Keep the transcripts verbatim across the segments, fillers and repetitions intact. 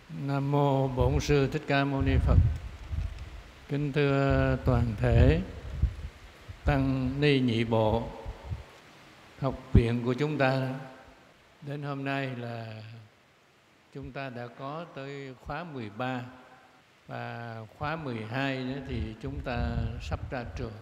Nam mô Bổn Sư Thích Ca Mâu Ni Phật. Kính thưa toàn thể tăng ni nhị bộ học viện của chúng ta, đến hôm nay là chúng ta đã có tới khóa mười ba và khóa mười hai nữa thì chúng ta sắp ra trường.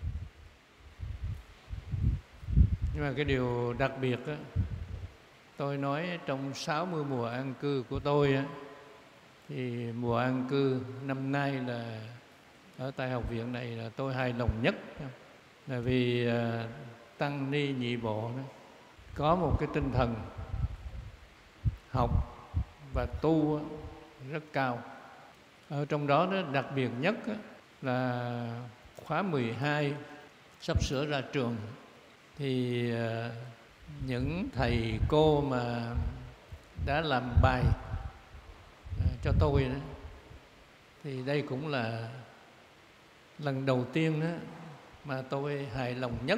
Nhưng mà cái điều đặc biệt đó, tôi nói trong sáu mươi mùa an cư của tôi á, thì mùa an cư năm nay là ở tại học viện này là tôi hài lòng nhất, là vì uh, tăng ni nhị bộ đó, có một cái tinh thần học và tu rất cao. Ở trong đó, đó đặc biệt nhất là khóa mười hai sắp sửa ra trường, thì uh, những thầy cô mà đã làm bài cho tôi đó, thì đây cũng là lần đầu tiên đó mà tôi hài lòng nhất.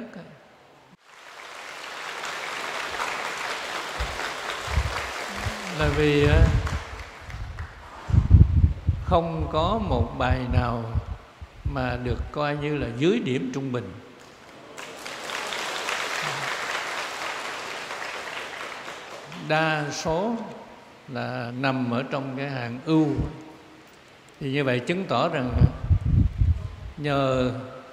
Là vì không có một bài nào mà được coi như là dưới điểm trung bình. Đa số là nằm ở trong cái hạng ưu. Thì như vậy chứng tỏ rằng nhờ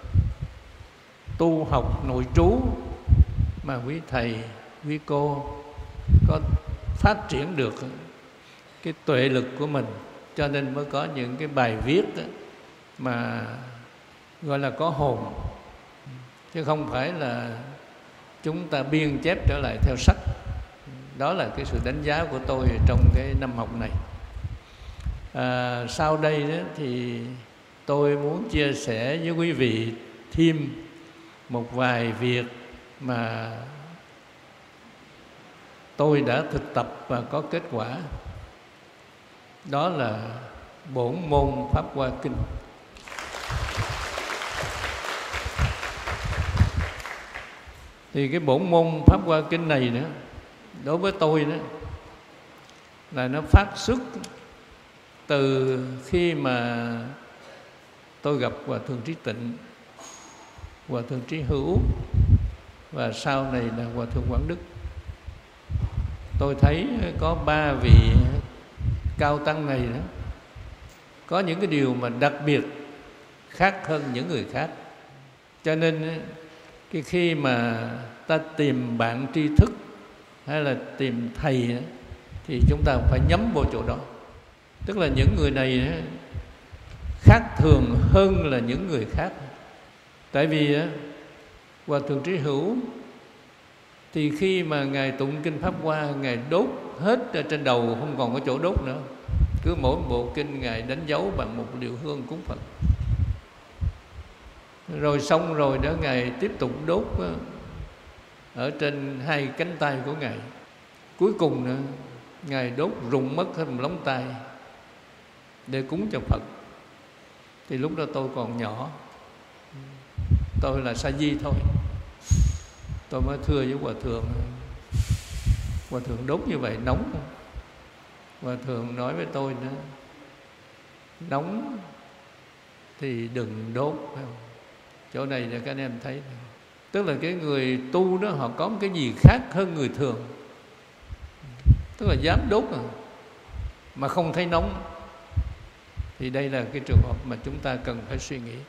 tu học nội trú mà quý thầy, quý cô có phát triển được cái tuệ lực của mình, cho nên mới có những cái bài viết mà gọi là có hồn, chứ không phải là chúng ta biên chép trở lại theo sách. Đó là cái sự đánh giá của tôi trong cái năm học này. À, sau đây đó thì tôi muốn chia sẻ với quý vị thêm một vài việc mà tôi đã thực tập và có kết quả. Đó là bổn môn Pháp Hoa Kinh. Thì cái bổn môn Pháp Hoa Kinh này nữa, đối với tôi đó là nó phát xuất từ khi mà tôi gặp Hòa Thượng Trí Tịnh, Hòa Thượng Trí Hữu và sau này là Hòa Thượng Quảng Đức. Tôi thấy có ba vị cao tăng này đó có những cái điều mà đặc biệt khác hơn những người khác. Cho nên cái khi mà ta tìm bạn tri thức hay là tìm thầy thì chúng ta phải nhắm vô chỗ đó. Tức là những người này khác thường hơn là những người khác. Tại vì Hòa Thượng Trí Hữu thì khi mà Ngài tụng Kinh Pháp Hoa, Ngài đốt hết ở trên đầu, không còn có chỗ đốt nữa. Cứ mỗi bộ kinh Ngài đánh dấu bằng một điệu hương cúng Phật. Rồi xong rồi đó, Ngài tiếp tục đốt ở trên hai cánh tay của Ngài. Cuối cùng nữa, Ngài đốt rụng mất hết một lóng tay để cúng cho Phật. Thì lúc đó tôi còn nhỏ, tôi là sa di thôi. Tôi mới thưa với Hòa Thượng, Hòa Thượng đốt như vậy nóng. Hòa Thượng nói với tôi nữa, nóng thì đừng đốt. Chỗ này là các anh em thấy, tức là cái người tu đó họ có một cái gì khác hơn người thường. Tức là dám đốt à, mà không thấy nóng. Thì đây là cái trường hợp mà chúng ta cần phải suy nghĩ.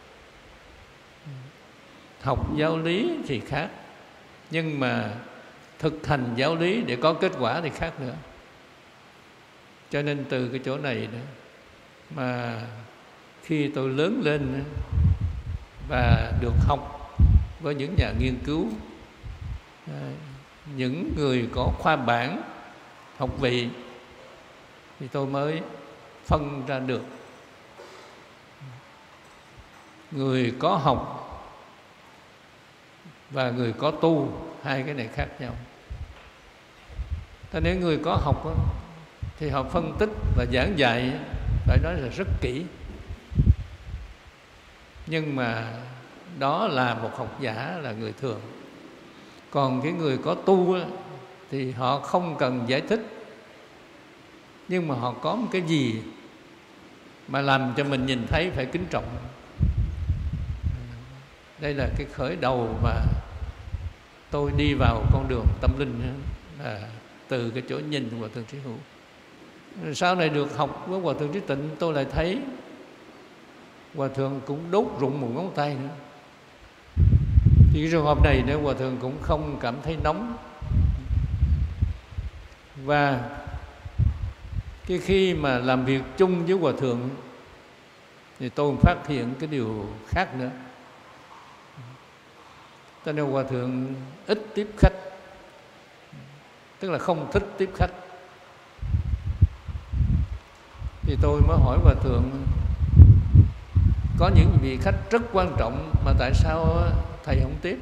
Học giáo lý thì khác, nhưng mà thực hành giáo lý để có kết quả thì khác nữa. Cho nên từ cái chỗ này đó mà khi tôi lớn lên và được học với những nhà nghiên cứu, những người có khoa bảng, học vị, thì tôi mới phân ra được người có học và người có tu, hai cái này khác nhau. Thế nếu người có học đó, thì họ phân tích và giảng dạy phải nói là rất kỹ. Nhưng mà đó là một học giả, là người thường. Còn cái người có tu đó, thì họ không cần giải thích, nhưng mà họ có một cái gì mà làm cho mình nhìn thấy phải kính trọng. Đây là cái khởi đầu mà tôi đi vào con đường tâm linh, là từ cái chỗ nhìn của Hòa Thượng Trí Hữu. Sau này được học với Hòa Thượng Trí Tịnh, tôi lại thấy Hòa Thượng cũng đốt rụng một ngón tay nữa. Thì cái trường hợp này nữa, Hòa Thượng cũng không cảm thấy nóng. Và cái khi mà làm việc chung với Hòa Thượng thì tôi phát hiện cái điều khác nữa. Cho nên Hòa Thượng ít tiếp khách, tức là không thích tiếp khách. Thì tôi mới hỏi Hòa Thượng, có những vị khách rất quan trọng mà tại sao thầy không tiếp?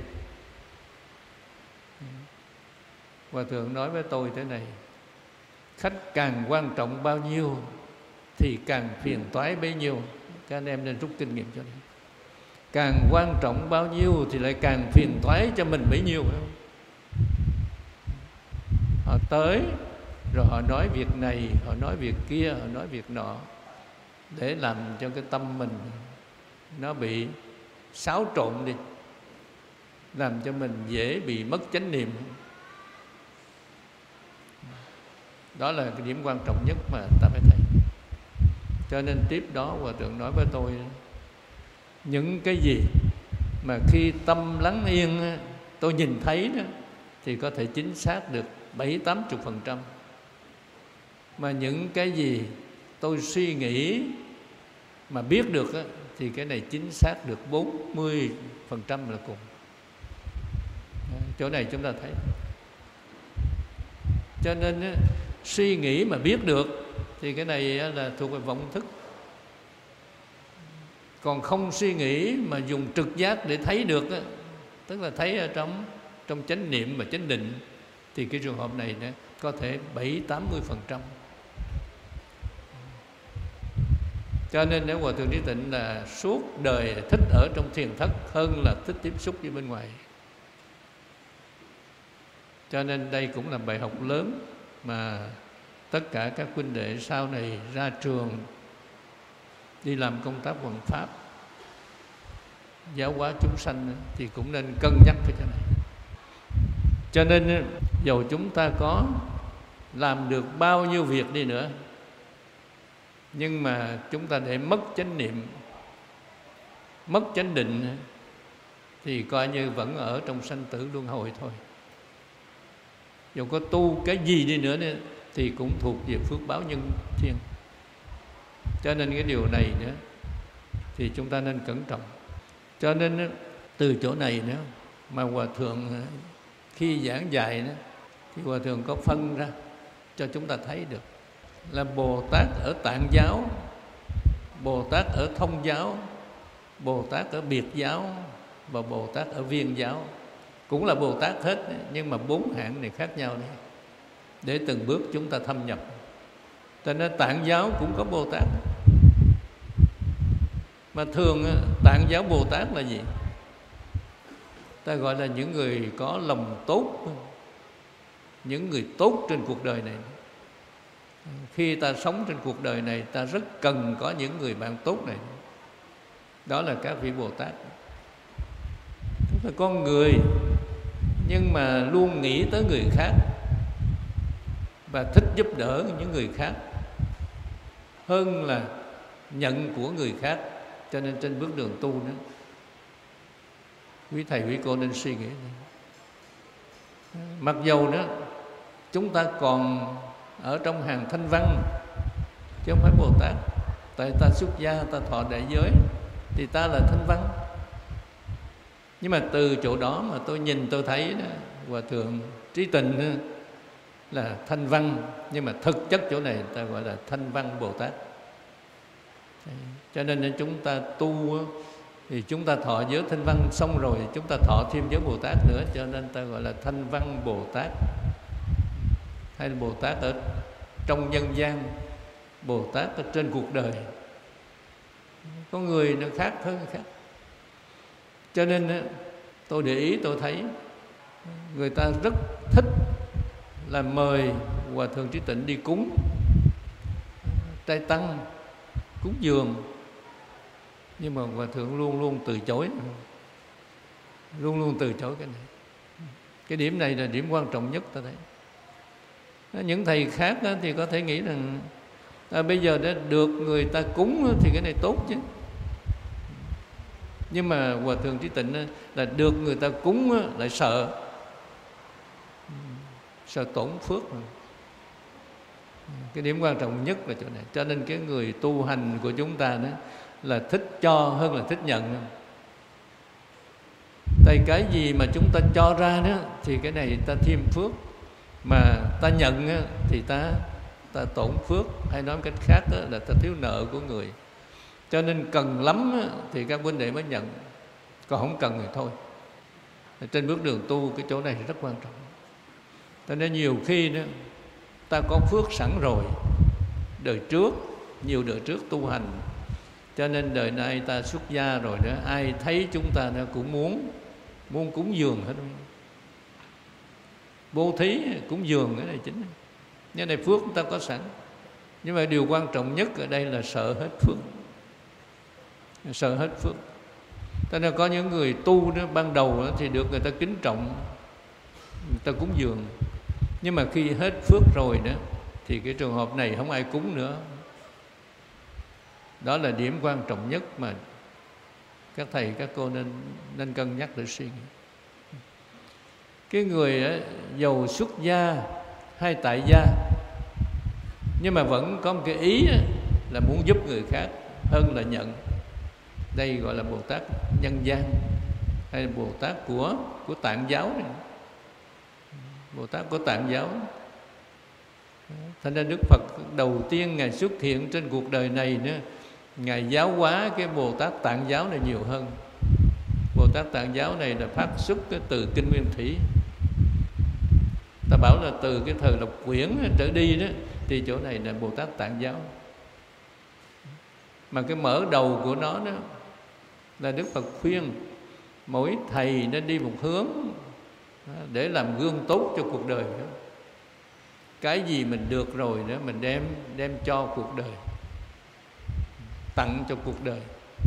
Hòa Thượng nói với tôi thế này: khách càng quan trọng bao nhiêu thì càng phiền toái bấy nhiêu. Các anh em nên rút kinh nghiệm cho nên, càng quan trọng bao nhiêu thì lại càng phiền toái cho mình bấy nhiêu. Họ tới rồi họ nói việc này, họ nói việc kia, họ nói việc nọ, để làm cho cái tâm mình nó bị xáo trộn đi, làm cho mình dễ bị mất chánh niệm. Đó là cái điểm quan trọng nhất mà ta phải thấy. Cho nên tiếp đó Hòa Thượng nói với tôi, những cái gì mà khi tâm lắng yên tôi nhìn thấy đó, thì có thể chính xác được bảy tám chục phần trăm. Mà những cái gì tôi suy nghĩ mà biết được đó, thì cái này chính xác được bốn mươi phần trăm là cùng. Chỗ này chúng ta thấy. Cho nên suy nghĩ mà biết được thì cái này là thuộc về vọng thức. Còn không suy nghĩ mà dùng trực giác để thấy được, tức là thấy ở trong trong chánh niệm và chánh định, thì cái trường hợp này có thể bảy tám mươi phần trăm. Cho nên nếu Hòa Thượng Trí Tịnh là suốt đời thích ở trong thiền thất hơn là thích tiếp xúc với bên ngoài. Cho nên đây cũng là bài học lớn mà tất cả các huynh đệ sau này ra trường đi làm công tác hoằng pháp, giáo hóa chúng sanh thì cũng nên cân nhắc cái chỗ này. Cho nên dầu chúng ta có làm được bao nhiêu việc đi nữa, nhưng mà chúng ta để mất chánh niệm, mất chánh định, thì coi như vẫn ở trong sanh tử luân hồi thôi. Dù có tu cái gì đi nữa thì cũng thuộc về phước báo nhân thiên. Cho nên cái điều này nữa thì chúng ta nên cẩn trọng. Cho nên từ chỗ này nữa mà Hòa Thượng khi giảng dạy đó, thì Hòa Thượng có phân ra cho chúng ta thấy được là Bồ Tát ở Tạng giáo, Bồ Tát ở Thông giáo, Bồ Tát ở Biệt giáo và Bồ Tát ở Viên giáo. Cũng là Bồ Tát hết, nhưng mà bốn hạng này khác nhau đấy, để từng bước chúng ta thâm nhập. Cho nên Tạng giáo cũng có Bồ Tát. Mà thường Tạng giáo Bồ Tát là gì? Ta gọi là những người có lòng tốt, những người tốt trên cuộc đời này. Khi ta sống trên cuộc đời này, ta rất cần có những người bạn tốt này. Đó là các vị Bồ Tát. Tức là con người nhưng mà luôn nghĩ tới người khác và thích giúp đỡ những người khác hơn là nhận của người khác. Cho nên trên bước đường tu nữa, quý thầy quý cô nên suy nghĩ. Mặc dầu nữa chúng ta còn ở trong hàng thanh văn chứ không phải Bồ Tát. Tại ta xuất gia, ta thọ đại giới thì ta là thanh văn. Nhưng mà từ chỗ đó mà tôi nhìn tôi thấy đó, Hòa Thượng Trí Tịnh là thanh văn, nhưng mà thực chất chỗ này ta gọi là thanh văn Bồ Tát. Cho nên chúng ta tu thì chúng ta thọ giới thanh văn xong rồi chúng ta thọ thêm giới Bồ Tát nữa, cho nên ta gọi là thanh văn Bồ Tát. Hay là Bồ Tát ở trong nhân gian, Bồ Tát ở trên cuộc đời. Có người nó khác hơn khác. Cho nên tôi để ý tôi thấy người ta rất thích là mời Hòa Thượng Trí Tịnh đi cúng. trai tăng cúng dường, nhưng mà Hòa Thượng luôn luôn từ chối, luôn luôn từ chối cái này. Cái điểm này là điểm quan trọng nhất ta thấy. Những thầy khác thì có thể nghĩ rằng à, bây giờ đã được người ta cúng thì cái này tốt chứ. Nhưng mà Hòa Thượng Trí Tịnh là được người ta cúng lại sợ, sợ tổn phước. Cái điểm quan trọng nhất là chỗ này. Cho nên cái người tu hành của chúng ta đó là thích cho hơn là thích nhận. Tại cái gì mà chúng ta cho ra đó thì cái này ta thêm phước, mà ta nhận thì ta ta tổn phước, hay nói một cách khác là ta thiếu nợ của người. Cho nên cần lắm thì các huynh đệ mới nhận, còn không cần thì thôi. Trên bước đường tu cái chỗ này rất quan trọng. Cho nên nhiều khi đó ta có phước sẵn rồi, đời trước, nhiều đời trước tu hành, cho nên đời nay ta xuất gia rồi đó, ai thấy chúng ta nó cũng muốn muốn cúng dường hết. Bố thí cúng dường cái này chính. Cái này phước chúng ta có sẵn. Nhưng mà điều quan trọng nhất ở đây là sợ hết phước. Sợ hết phước. Cho nên có những người tu đó, ban đầu đó, thì được người ta kính trọng, người ta cúng dường. Nhưng mà khi hết phước rồi đó thì cái trường hợp này không ai cúng nữa. Đó là điểm quan trọng nhất mà các thầy, các cô nên nên cân nhắc để suy nghĩ. Cái người đó, giàu xuất gia hay tại gia, nhưng mà vẫn có một cái ý đó, là muốn giúp người khác hơn là nhận. Đây gọi là Bồ Tát nhân gian, hay là Bồ Tát của của Tạng giáo này. Bồ Tát của Tạng giáo. Thành ra Đức Phật đầu tiên Ngài xuất hiện trên cuộc đời này nữa, Ngài giáo hóa cái Bồ Tát Tạng giáo này nhiều hơn. Bồ Tát Tạng giáo này là phát xuất từ Kinh Nguyên Thủy. Ta bảo là từ cái thời Lộc Quyển trở đi đó, thì chỗ này là Bồ Tát Tạng giáo. Mà cái mở đầu của nó đó là Đức Phật khuyên mỗi thầy nên đi một hướng để làm gương tốt cho cuộc đời đó. Cái gì mình được rồi đó mình đem đem cho cuộc đời, tặng cho cuộc đời.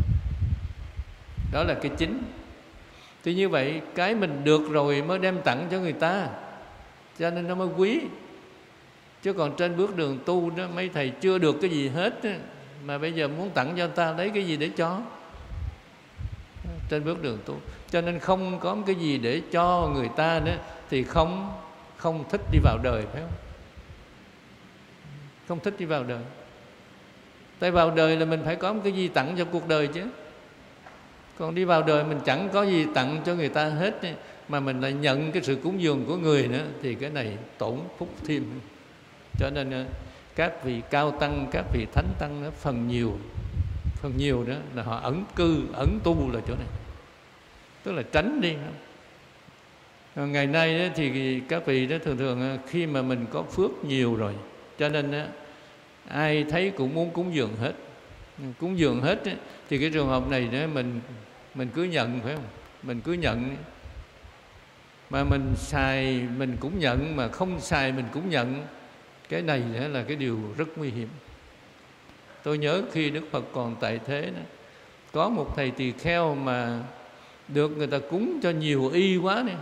Đó là cái chính. Thì như vậy cái mình được rồi mới đem tặng cho người ta, cho nên nó mới quý. Chứ còn trên bước đường tu đó, mấy thầy chưa được cái gì hết đó, mà bây giờ muốn tặng cho người ta, lấy cái gì để cho? Trên bước đường tu, cho nên không có cái gì để cho người ta nữa thì không không thích đi vào đời, phải không? Không thích đi vào đời. Tại vào đời là mình phải có một cái gì tặng cho cuộc đời chứ. Còn đi vào đời mình chẳng có gì tặng cho người ta hết, mà mình lại nhận cái sự cúng dường của người nữa, thì cái này tổn phúc thêm. Cho nên các vị cao tăng, các vị thánh tăng đó, phần nhiều phần nhiều đó là họ ẩn cư, ẩn tu là chỗ này, tức là tránh đi. Ngày nay đó, thì các vị đó thường thường khi mà mình có phước nhiều rồi, cho nên đó, ai thấy cũng muốn cúng dường hết. Cúng dường hết đó, thì cái trường hợp này đó, mình mình cứ nhận, phải không? Mình cứ nhận, mà mình xài mình cũng nhận, mà không xài mình cũng nhận. Cái này đó là cái điều rất nguy hiểm. Tôi nhớ khi Đức Phật còn tại thế đó, có một thầy tỳ kheo mà được người ta cúng cho nhiều y quá nè.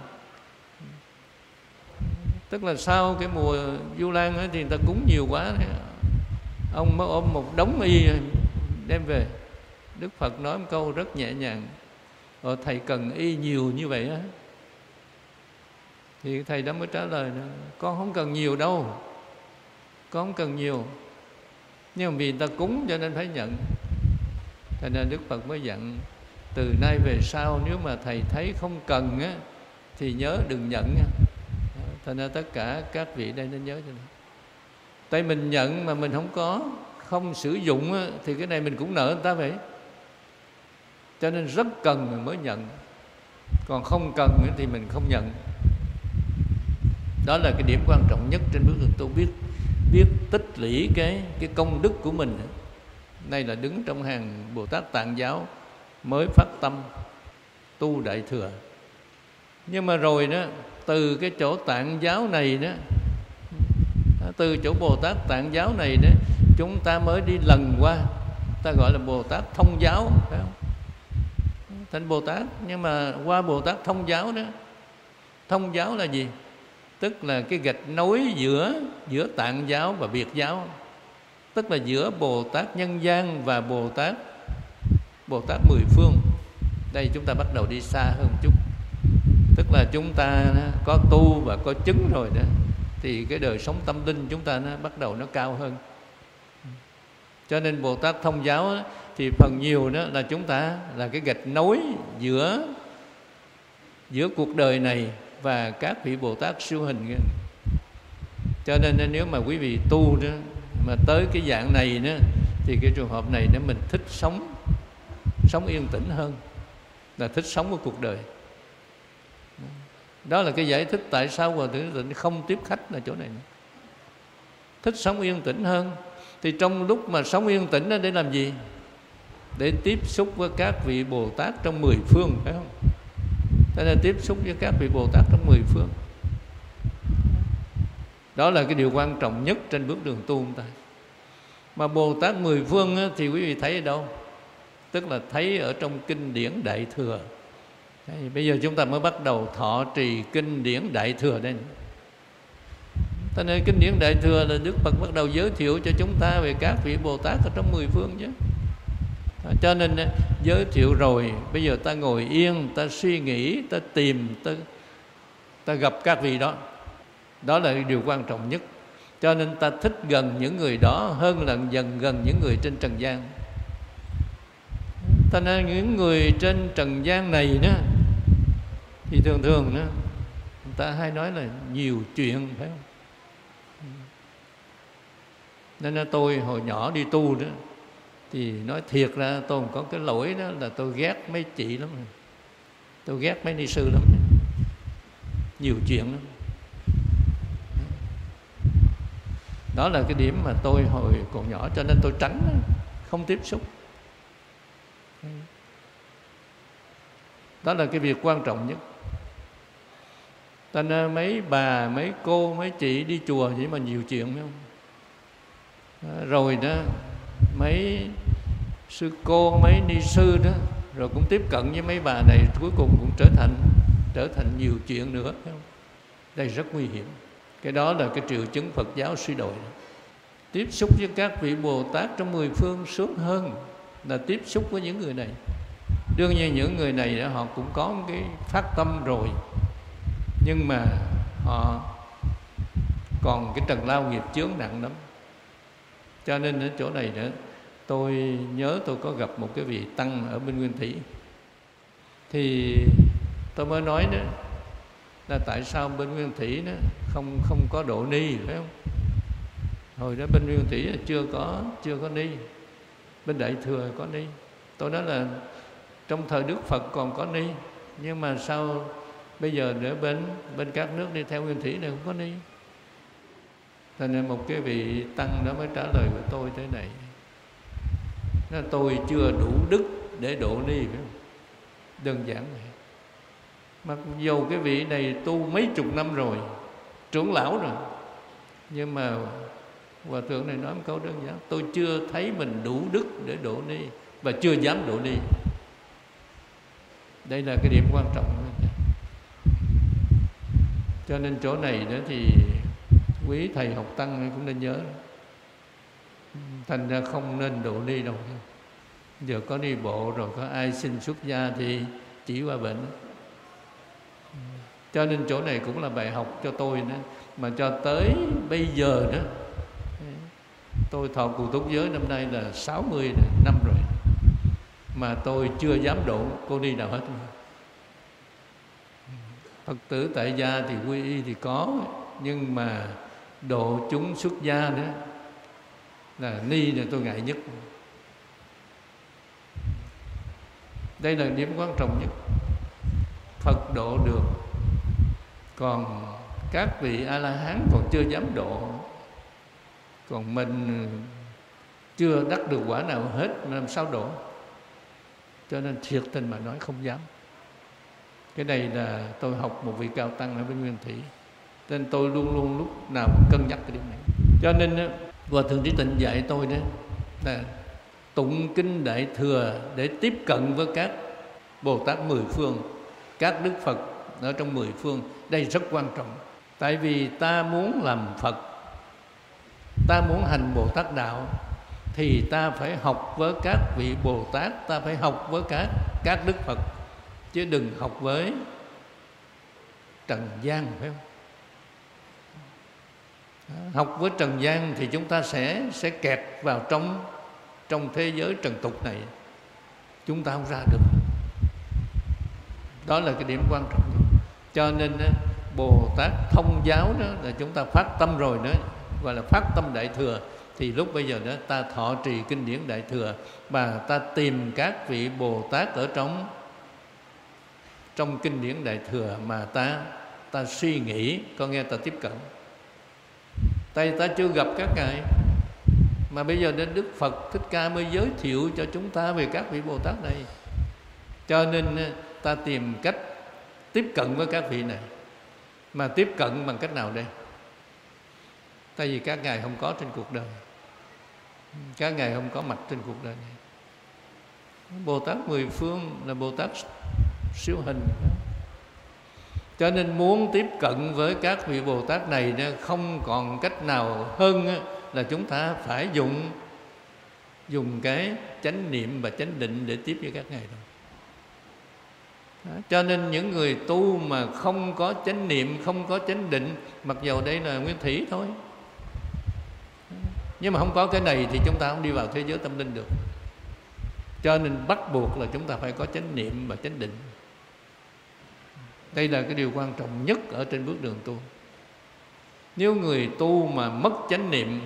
Tức là sau cái mùa Vu Lan ấy, thì người ta cúng nhiều quá nè. Ông mới ôm một đống y đem về. Đức Phật nói một câu rất nhẹ nhàng: Ờ, thầy cần y nhiều như vậy á? Thì thầy đó mới trả lời: con không cần nhiều đâu, con không cần nhiều, nhưng mà vì người ta cúng cho nên phải nhận. Thành nên Đức Phật mới dặn: từ nay về sau nếu mà thầy thấy không cần á, thì nhớ đừng nhận nha. Thành ra tất cả các vị đây nên nhớ cho này. Tại mình nhận mà mình không có, không sử dụng á, thì cái này mình cũng nợ người ta vậy. Cho nên rất cần mình mới nhận, còn không cần thì mình không nhận. Đó là cái điểm quan trọng nhất trên bước đường tu, biết biết tích lũy cái cái công đức của mình. Đây là đứng trong hàng Bồ Tát Tạng giáo mới phát tâm tu Đại Thừa. Nhưng mà rồi đó, từ cái chỗ Tạng giáo này đó, từ chỗ Bồ Tát Tạng giáo này đó, chúng ta mới đi lần qua, ta gọi là Bồ Tát thông giáo, phải không? Thành Bồ Tát, nhưng mà qua Bồ Tát thông giáo đó. Thông giáo là gì? Tức là cái gạch nối giữa giữa Tạng giáo và Biệt giáo, tức là giữa Bồ Tát Nhân Gian và Bồ Tát Bồ Tát mười phương. Đây chúng ta bắt đầu đi xa hơn một chút, tức là chúng ta có tu và có chứng rồi đó, thì cái đời sống tâm linh chúng ta nó bắt đầu nó cao hơn. Cho nên Bồ Tát thông giáo á, thì phần nhiều đó là chúng ta là cái gạch nối giữa giữa cuộc đời này và các vị Bồ Tát siêu hình. Cho nên nếu mà quý vị tu đó mà tới cái dạng này đó, thì cái trường hợp này nếu mình thích sống sống yên tĩnh hơn, là thích sống của cuộc đời. Đó là cái giải thích tại sao Hòa Thượng Tịnh không tiếp khách là chỗ này. Thích sống yên tĩnh hơn. Thì trong lúc mà sống yên tĩnh đó để làm gì? Để tiếp xúc với các vị Bồ Tát trong mười phương, phải không? Thế nên tiếp xúc với các vị Bồ Tát trong mười phương. Đó là cái điều quan trọng nhất trên bước đường tu chúng ta. Mà Bồ Tát mười phương á, thì quý vị thấy ở đâu? Tức là thấy ở trong kinh điển Đại Thừa. Đấy, bây giờ chúng ta mới bắt đầu thọ trì kinh điển Đại Thừa đây. Cho nên kinh điển Đại Thừa là Đức Phật bắt đầu giới thiệu cho chúng ta về các vị Bồ Tát ở trong mười phương chứ. Cho nên giới thiệu rồi, bây giờ ta ngồi yên, ta suy nghĩ, ta tìm, ta, ta gặp các vị đó. Đó là điều quan trọng nhất. Cho nên ta thích gần những người đó hơn là dần gần những người trên trần gian. Ta nên những người trên trần gian này đó, thì thường thường đó, người ta hay nói là nhiều chuyện, phải không? Nên là tôi hồi nhỏ đi tu đó, thì nói thiệt ra tôi không có cái lỗi đó là tôi ghét mấy chị lắm. Tôi ghét mấy ni sư lắm. Nhiều chuyện lắm. Đó là cái điểm mà tôi hồi còn nhỏ, cho nên tôi tránh, không tiếp xúc. Đó là cái việc quan trọng nhất. Cho nên mấy bà, mấy cô, mấy chị đi chùa vậy mà nhiều chuyện, phải không? Rồi đó, mấy sư cô, mấy ni sư đó, rồi cũng tiếp cận với mấy bà này, cuối cùng cũng trở thành trở thành nhiều chuyện nữa, phải không? Đây rất nguy hiểm. Cái đó là cái triệu chứng Phật giáo suy đồi đó. Tiếp xúc với các vị Bồ Tát trong mười phương sướng hơn là tiếp xúc với những người này. Đương nhiên những người này đó, họ cũng có một cái phát tâm rồi, nhưng mà họ còn cái trần lao nghiệp chướng nặng lắm. Cho nên ở chỗ này nữa, tôi nhớ tôi có gặp một cái vị tăng ở bên Nguyên Thủy, thì tôi mới nói đó là tại sao bên Nguyên Thủy đó không không có độ ni, phải không? Hồi đó bên Nguyên Thủy chưa có chưa có ni, bên Đại Thừa có ni. Tôi nói là trong thời Đức Phật còn có ni, nhưng mà sao bây giờ nữa bên bên các nước đi theo Nguyên Thủy này không có ni? Cho nên một cái vị tăng đó mới trả lời của tôi thế này: nói tôi chưa đủ đức để độ ni, phải không? Đơn giản vậy. Mặc dù cái vị này tu mấy chục năm rồi, trưởng lão rồi, nhưng mà Hòa Thượng này nói một câu đơn giản: tôi chưa thấy mình đủ đức để độ ni, và chưa dám độ ni. Đây là cái điểm quan trọng. Cho nên chỗ này đó thì quý thầy học tăng cũng nên nhớ, thành ra không nên độ ni đâu. Giờ có đi bộ rồi có ai xin xuất gia thì chỉ qua bệnh. Cho nên chỗ này cũng là bài học cho tôi nữa. Mà cho tới bây giờ đó, tôi thọ cụ túc giới năm nay là sáu mươi năm rồi, mà tôi chưa dám độ cô ni nào hết. Phật tử tại gia thì quy y thì có, nhưng mà độ chúng xuất gia đó là ni là tôi ngại nhất. Đây là điểm quan trọng nhất. Phật độ được, còn các vị A-la-hán còn chưa dám độ, còn mình chưa đắc được quả nào hết, làm sao độ? Cho nên thiệt tình mà nói không dám. Cái này là tôi học một vị cao tăng ở bên Nguyên Thủy, nên tôi luôn luôn lúc nào cũng cân nhắc cái điểm này. Cho nên Hòa Thượng Trí Tịnh dạy tôi đó là tụng kinh Đại Thừa để tiếp cận với các Bồ Tát mười phương, các Đức Phật ở trong mười phương. Đây rất quan trọng. Tại vì ta muốn làm Phật, ta muốn hành Bồ Tát Đạo, thì ta phải học với các vị Bồ Tát, ta phải học với các, các Đức Phật, chứ đừng học với trần gian, phải không? Học với trần gian thì chúng ta sẽ sẽ kẹt vào trong trong thế giới trần tục này, chúng ta không ra được. Đó là cái điểm quan trọng. Cho nên Bồ Tát thông giáo đó là chúng ta phát tâm rồi đó, gọi là phát tâm Đại Thừa. Thì lúc bây giờ đó ta thọ trì kinh điển Đại Thừa, và ta tìm các vị Bồ Tát ở trong trong kinh điển Đại Thừa mà ta ta suy nghĩ, có nghe ta tiếp cận. Tại ta chưa gặp các ngài, mà bây giờ đến Đức Phật Thích Ca mới giới thiệu cho chúng ta về các vị Bồ Tát này. Cho nên ta tìm cách tiếp cận với các vị này. Mà tiếp cận bằng cách nào đây? Tại vì các ngài không có trên cuộc đời, các ngài không có mặt trên cuộc đời này. Bồ Tát mười phương là Bồ Tát siêu hình. Cho nên muốn tiếp cận với các vị Bồ Tát này không còn cách nào hơn là chúng ta phải dùng dùng cái chánh niệm và chánh định để tiếp với các ngài thôi. Đó. Cho nên những người tu mà không có chánh niệm, không có chánh định, mặc dầu đây là nguyên thủy thôi, nhưng mà không có cái này thì chúng ta không đi vào thế giới tâm linh được. Cho nên bắt buộc là chúng ta phải có chánh niệm và chánh định. Đây là cái điều quan trọng nhất ở trên bước đường tu. Nếu người tu mà mất chánh niệm,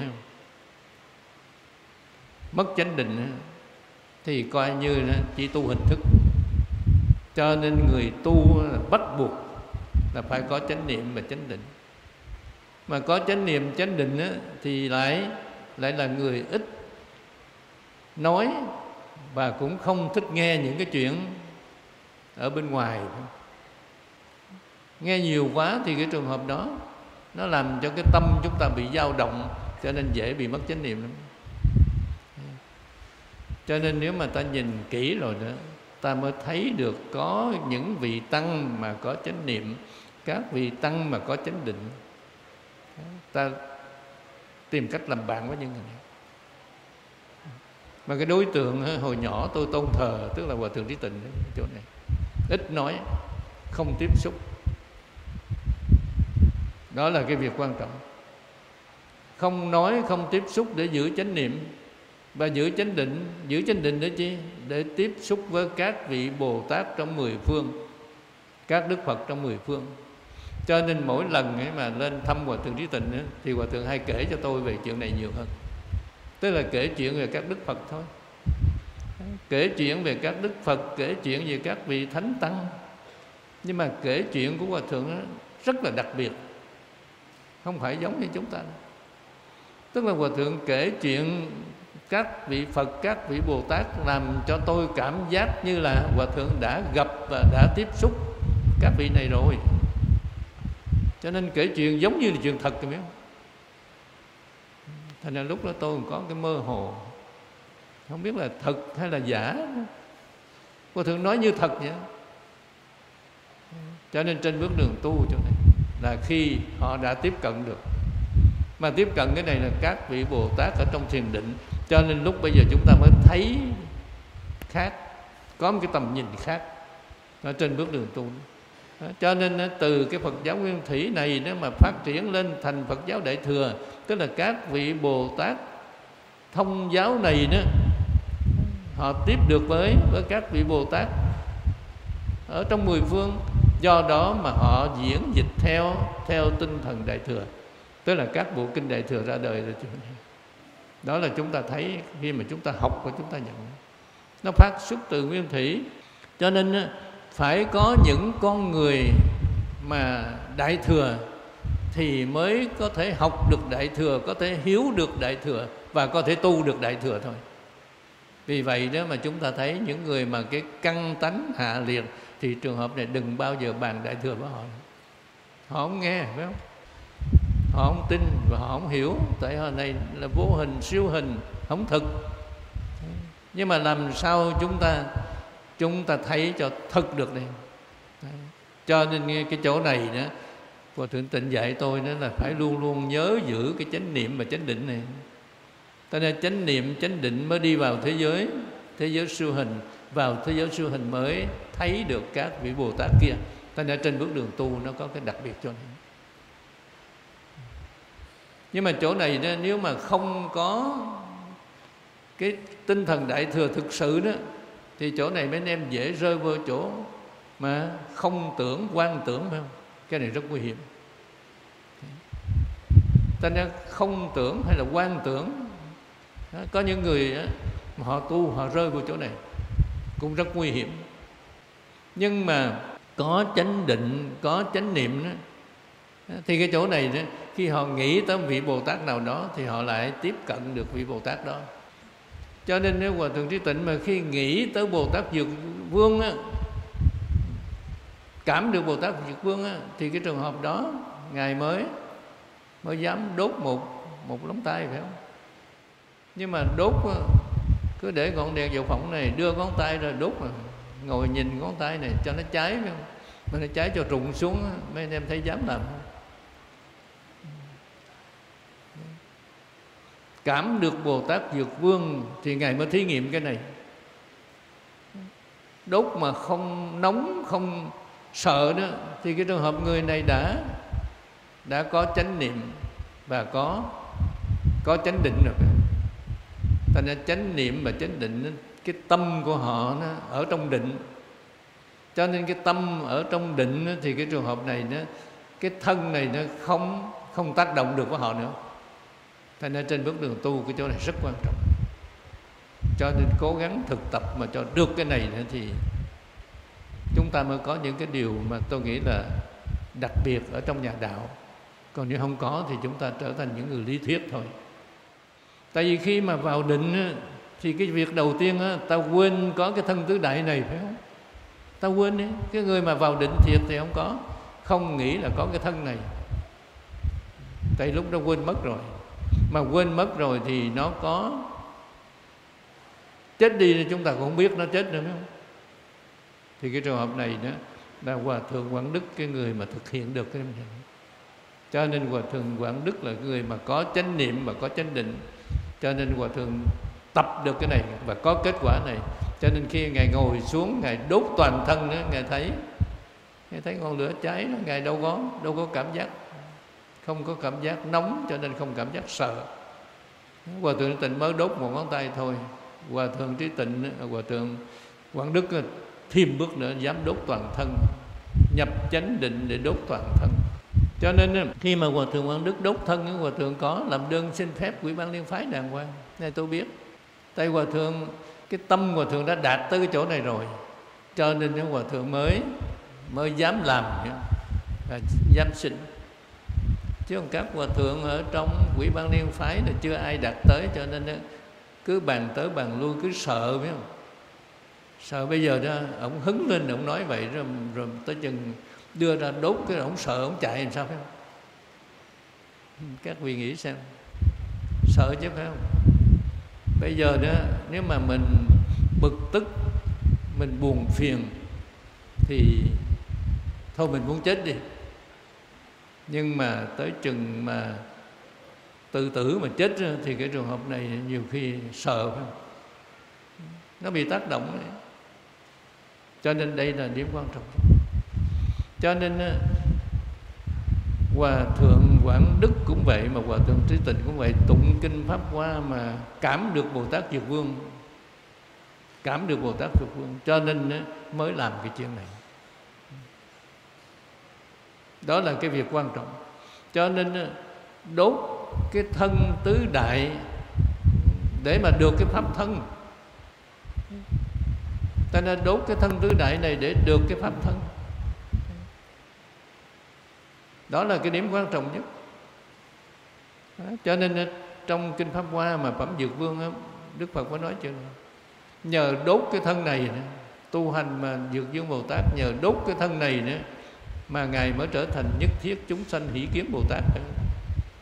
mất chánh định, thì coi như chỉ tu hình thức. Cho nên người tu bắt buộc là phải có chánh niệm và chánh định. Mà có chánh niệm chánh định thì lại lại là người ít nói, và cũng không thích nghe những cái chuyện ở bên ngoài. Nghe nhiều quá thì cái trường hợp đó nó làm cho cái tâm chúng ta bị dao động, cho nên dễ bị mất chánh niệm lắm. Cho nên nếu mà ta nhìn kỹ rồi đó, ta mới thấy được có những vị tăng mà có chánh niệm, các vị tăng mà có chánh định. Ta tìm cách làm bạn với những người này. Mà cái đối tượng hồi nhỏ tôi tôn thờ, tức là Hòa Thượng Trí Tịnh đấy, chỗ này ít nói, không tiếp xúc. Đó là cái việc quan trọng. Không nói, không tiếp xúc để giữ chánh niệm và giữ chánh định. Giữ chánh định để chi? Để tiếp xúc với các vị Bồ Tát trong mười phương, các Đức Phật trong mười phương. Cho nên mỗi lần ấy mà lên thăm Hòa Thượng Trí Tịnh ấy, thì Hòa Thượng hay kể cho tôi về chuyện này nhiều hơn. Tức là kể chuyện về các Đức Phật thôi, kể chuyện về các Đức Phật, kể chuyện về các vị Thánh Tăng. Nhưng mà kể chuyện của Hòa Thượng rất là đặc biệt, không phải giống như chúng ta. Tức là Hòa Thượng kể chuyện các vị Phật, các vị Bồ Tát, làm cho tôi cảm giác như là Hòa Thượng đã gặp và đã tiếp xúc các vị này rồi. Cho nên kể chuyện giống như là chuyện thật, hiểu không? Thành ra lúc đó tôi còn có cái mơ hồ, không biết là thật hay là giả. Hòa Thượng nói như thật vậy. Cho nên trên bước đường tu chỗ này là khi họ đã tiếp cận được. Mà tiếp cận cái này là các vị Bồ Tát ở trong thiền định. Cho nên lúc bây giờ chúng ta mới thấy khác, có một cái tầm nhìn khác ở trên bước đường tu. Đó. Cho nên từ cái Phật giáo Nguyên Thủy này nếu mà phát triển lên thành Phật giáo Đại Thừa, tức là các vị Bồ Tát thông giáo này đó, họ tiếp được với với các vị Bồ Tát ở trong mười phương. Do đó mà họ diễn dịch theo theo tinh thần Đại Thừa, tức là các bộ kinh Đại Thừa ra đời rồi. Đó là chúng ta thấy khi mà chúng ta học và chúng ta nhận, nó phát xuất từ Nguyên Thủy. Cho nên phải có những con người mà Đại Thừa thì mới có thể học được Đại Thừa, có thể hiếu được Đại Thừa và có thể tu được Đại Thừa thôi. Vì vậy đó mà chúng ta thấy những người mà cái căn tánh hạ liệt thì trường hợp này đừng bao giờ bàn Đại Thừa với họ. Họ không nghe, phải không? Họ họ không tin và họ không hiểu, tại họ này là vô hình siêu hình không thực. Nhưng mà làm sao chúng ta chúng ta thấy cho thực được đây? Cho nên cái chỗ này đó, Hòa Thượng Tịnh dạy tôi đó là phải luôn luôn nhớ giữ cái chánh niệm và chánh định này. Cho nên chánh niệm chánh định mới đi vào thế giới thế giới siêu hình, vào thế giới siêu hình mới thấy được các vị Bồ Tát kia. Cho nên trên bước đường tu nó có cái đặc biệt cho nên. Nhưng mà chỗ này đó, nếu mà không có cái tinh thần đại thừa thực sự đó, thì chỗ này mấy anh em dễ rơi vào chỗ mà không tưởng, quan tưởng, phải không? Cái này rất nguy hiểm. Cho nên không tưởng hay là quan tưởng đó, có những người đó, họ tu họ rơi vào chỗ này cũng rất nguy hiểm. Nhưng mà có chánh định, có chánh niệm đó, thì cái chỗ này đó, khi họ nghĩ tới vị Bồ Tát nào đó thì họ lại tiếp cận được vị Bồ Tát đó. Cho nên nếu Hòa Thượng Trí Tịnh mà khi nghĩ tới Bồ Tát Dược Vương á, cảm được Bồ Tát Dược Vương á, thì cái trường hợp đó Ngài mới mới dám đốt một một lóng tay, phải không? Nhưng mà đốt cứ để ngọn đèn dầu phộng này, đưa ngón tay ra đốt, mà ngồi nhìn ngón tay này cho nó cháy, phải không? Mà nó cháy cho rụng xuống, mấy anh em thấy dám làm không? Cảm được Bồ Tát Dược Vương thì Ngài mới thí nghiệm cái này. Đốt mà không nóng, không sợ đó, thì cái trường hợp người này đã đã có chánh niệm và có có chánh định rồi. Thành ra chánh niệm và chánh định, cái tâm của họ nó ở trong định. Cho nên cái tâm ở trong định thì cái trường hợp này nó, cái thân này nó không không tác động được với họ nữa. Thành ra trên bước đường tu cái chỗ này rất quan trọng. Cho nên cố gắng thực tập mà cho được cái này nữa thì chúng ta mới có những cái điều mà tôi nghĩ là đặc biệt ở trong nhà đạo. Còn nếu không có thì chúng ta trở thành những người lý thuyết thôi. Tại vì khi mà vào định thì cái việc đầu tiên ta quên có cái thân tứ đại này, phải không? Ta quên đi. Cái người mà vào định thiệt thì không có, không nghĩ là có cái thân này. Tại lúc đó quên mất rồi. Mà quên mất rồi thì nó có chết đi thì chúng ta cũng không biết nó chết nữa, phải không? Thì cái trường hợp này đó là Hòa Thượng Quảng Đức, cái người mà thực hiện được cái này. Cho nên Hòa Thượng Quảng Đức là người mà có chánh niệm và có chánh định. Cho nên Hòa Thượng tập được cái này và có kết quả này. Cho nên khi Ngài ngồi xuống, Ngài đốt toàn thân nữa, Ngài thấy Ngài thấy ngọn lửa cháy đó, Ngài đâu có đâu có cảm giác, không có cảm giác nóng, cho nên không cảm giác sợ. Hòa Thượng Tịnh mới đốt một ngón tay thôi. Hòa Thượng Trí Tịnh, Hòa Thượng Quảng Đức thêm bước nữa dám đốt toàn thân, nhập chánh định để đốt toàn thân. Cho nên khi mà Hòa Thượng Quảng Đức đốt thân, Hòa Thượng có làm đơn xin phép Ủy ban Liên Phái đàng hoàng. Này tôi biết, tại Hòa Thượng, cái tâm Hòa Thượng đã đạt tới cái chỗ này rồi, cho nên Hòa Thượng mới mới dám làm và dám xin. Chứ còn các Hòa Thượng ở trong Ủy ban Liên Phái là chưa ai đạt tới, cho nên cứ bàn tới bàn lui, cứ sợ, biết không? Sợ bây giờ đó ông hứng lên, ông nói vậy rồi, rồi tới chừng đưa ra đốt cái ông sợ, ông chạy làm sao, phải không? Các vị nghĩ xem, sợ chứ, phải không? Bây giờ đó nếu mà mình bực tức, mình buồn phiền thì thôi mình muốn chết đi. Nhưng mà tới chừng mà tự tử mà chết thì cái trường hợp này nhiều khi sợ, phải không? Nó bị tác động đấy. Cho nên đây là điểm quan trọng. Cho nên Hòa Thượng Quảng Đức cũng vậy, mà Hòa Thượng Trí Tịnh cũng vậy, tụng kinh Pháp Hoa mà cảm được Bồ Tát Dược Vương, cảm được Bồ Tát Dược Vương, cho nên mới làm cái chuyện này. Đó là cái việc quan trọng. Cho nên đốt cái thân tứ đại để mà được cái pháp thân. Ta nên đốt cái thân tứ đại này để được cái pháp thân. Đó là cái điểm quan trọng nhất. Đó. Cho nên trong kinh Pháp Hoa mà Phẩm Dược Vương, Đức Phật có nói chuyện nhờ đốt cái thân này nữa, tu hành mà Dược Vương Bồ Tát nhờ đốt cái thân này nữa mà Ngài mới trở thành nhất thiết chúng sanh hỷ kiến Bồ Tát.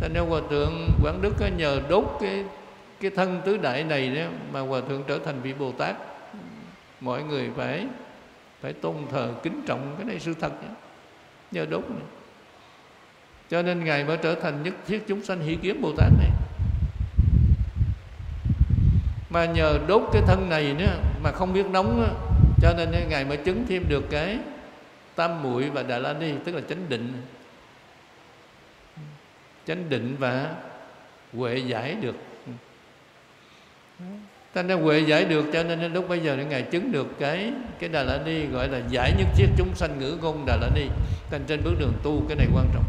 Cho nên Hòa thượng Quảng Đức nhờ đốt cái cái thân tứ đại này đó mà Hòa thượng trở thành vị Bồ Tát. Mọi người phải phải tôn thờ kính trọng cái này sự thật đó. Nhờ đốt này. Cho nên Ngài mới trở thành nhất thiết chúng sanh hỷ kiếm Bồ Tát này. Mà nhờ đốt cái thân này nữa mà không biết nóng đó, cho nên Ngài mới chứng thêm được cái tam muội và Đà La Ni, tức là chánh định. Chánh định và huệ giải được. Thành ra huệ giải được, cho nên lúc bây giờ Ngài chứng được cái cái Đà La Ni, gọi là giải nhất thiết chúng sanh ngữ ngôn Đà La Ni. Thành trên bước đường tu cái này quan trọng.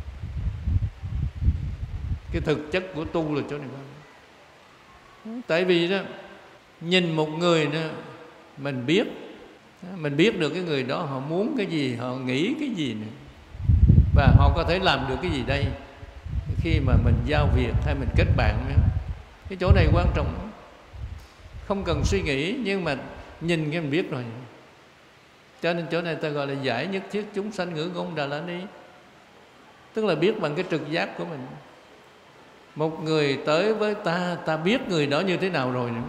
Cái thực chất của tu là chỗ này quan trọng. Tại vì đó, nhìn một người đó, mình biết mình biết được cái người đó họ muốn cái gì, họ nghĩ cái gì nữa, và họ có thể làm được cái gì đây khi mà mình giao việc hay mình kết bạn nữa. Cái chỗ này quan trọng, không cần suy nghĩ, nhưng mà nhìn cái mình biết rồi. Cho nên chỗ này ta gọi là giải nhất thiết chúng sanh ngữ ngôn Đà La Ni, tức là biết bằng cái trực giác của mình. Một người tới với ta, ta biết người đó như thế nào rồi nữa.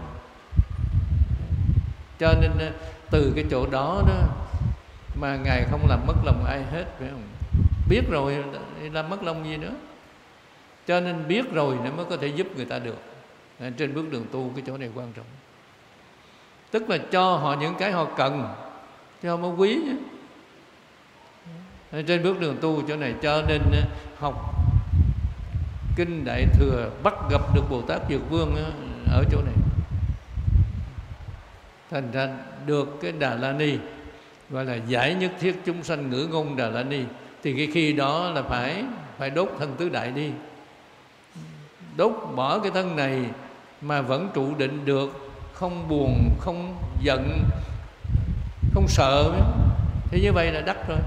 Cho nên từ cái chỗ đó đó mà Ngài không làm mất lòng ai hết, phải không? Biết rồi làm mất lòng gì nữa. Cho nên biết rồi nó mới có thể giúp người ta được. Trên bước đường tu cái chỗ này quan trọng. Tức là cho họ những cái họ cần, cho họ mới quý nhé. Trên bước đường tu chỗ này, cho nên học Kinh Đại Thừa bắt gặp được Bồ Tát Dược Vương ở chỗ này. Thành ra được cái Đà La Ni, gọi là giải nhất thiết chúng sanh ngữ ngôn Đà La Ni. Thì cái khi đó là phải phải đốt thân tứ đại đi. Đốt bỏ cái thân này mà vẫn trụ định được, không buồn, không giận, không sợ, thì như vậy là đắc rồi,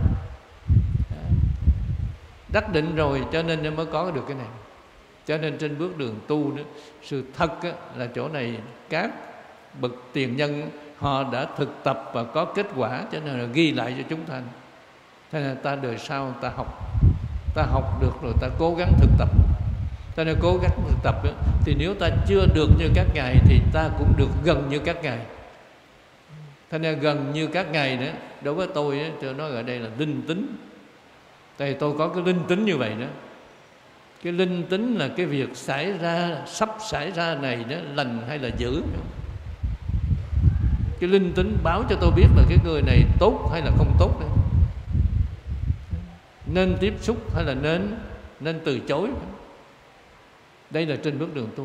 đắc định rồi, cho nên mới có được cái này. Cho nên trên bước đường tu đó, sự thật á, là chỗ này các bậc tiền nhân họ đã thực tập và có kết quả, cho nên là ghi lại cho chúng ta. Thế nên ta đời sau ta học, ta học được rồi ta cố gắng thực tập. Ta nên cố gắng thực tập đó, thì nếu ta chưa được như các ngài thì ta cũng được gần như các ngài. Thế nên gần như các ngài đó, đối với tôi đó, tôi nói ở đây là linh tính. Tại vì tôi có cái linh tính như vậy đó. Cái linh tính là cái việc xảy ra, sắp xảy ra này đó, lành hay là dữ. Cái linh tính báo cho tôi biết là cái người này tốt hay là không tốt đấy. Nên tiếp xúc hay là nên nên từ chối. Đây là trên bước đường tu.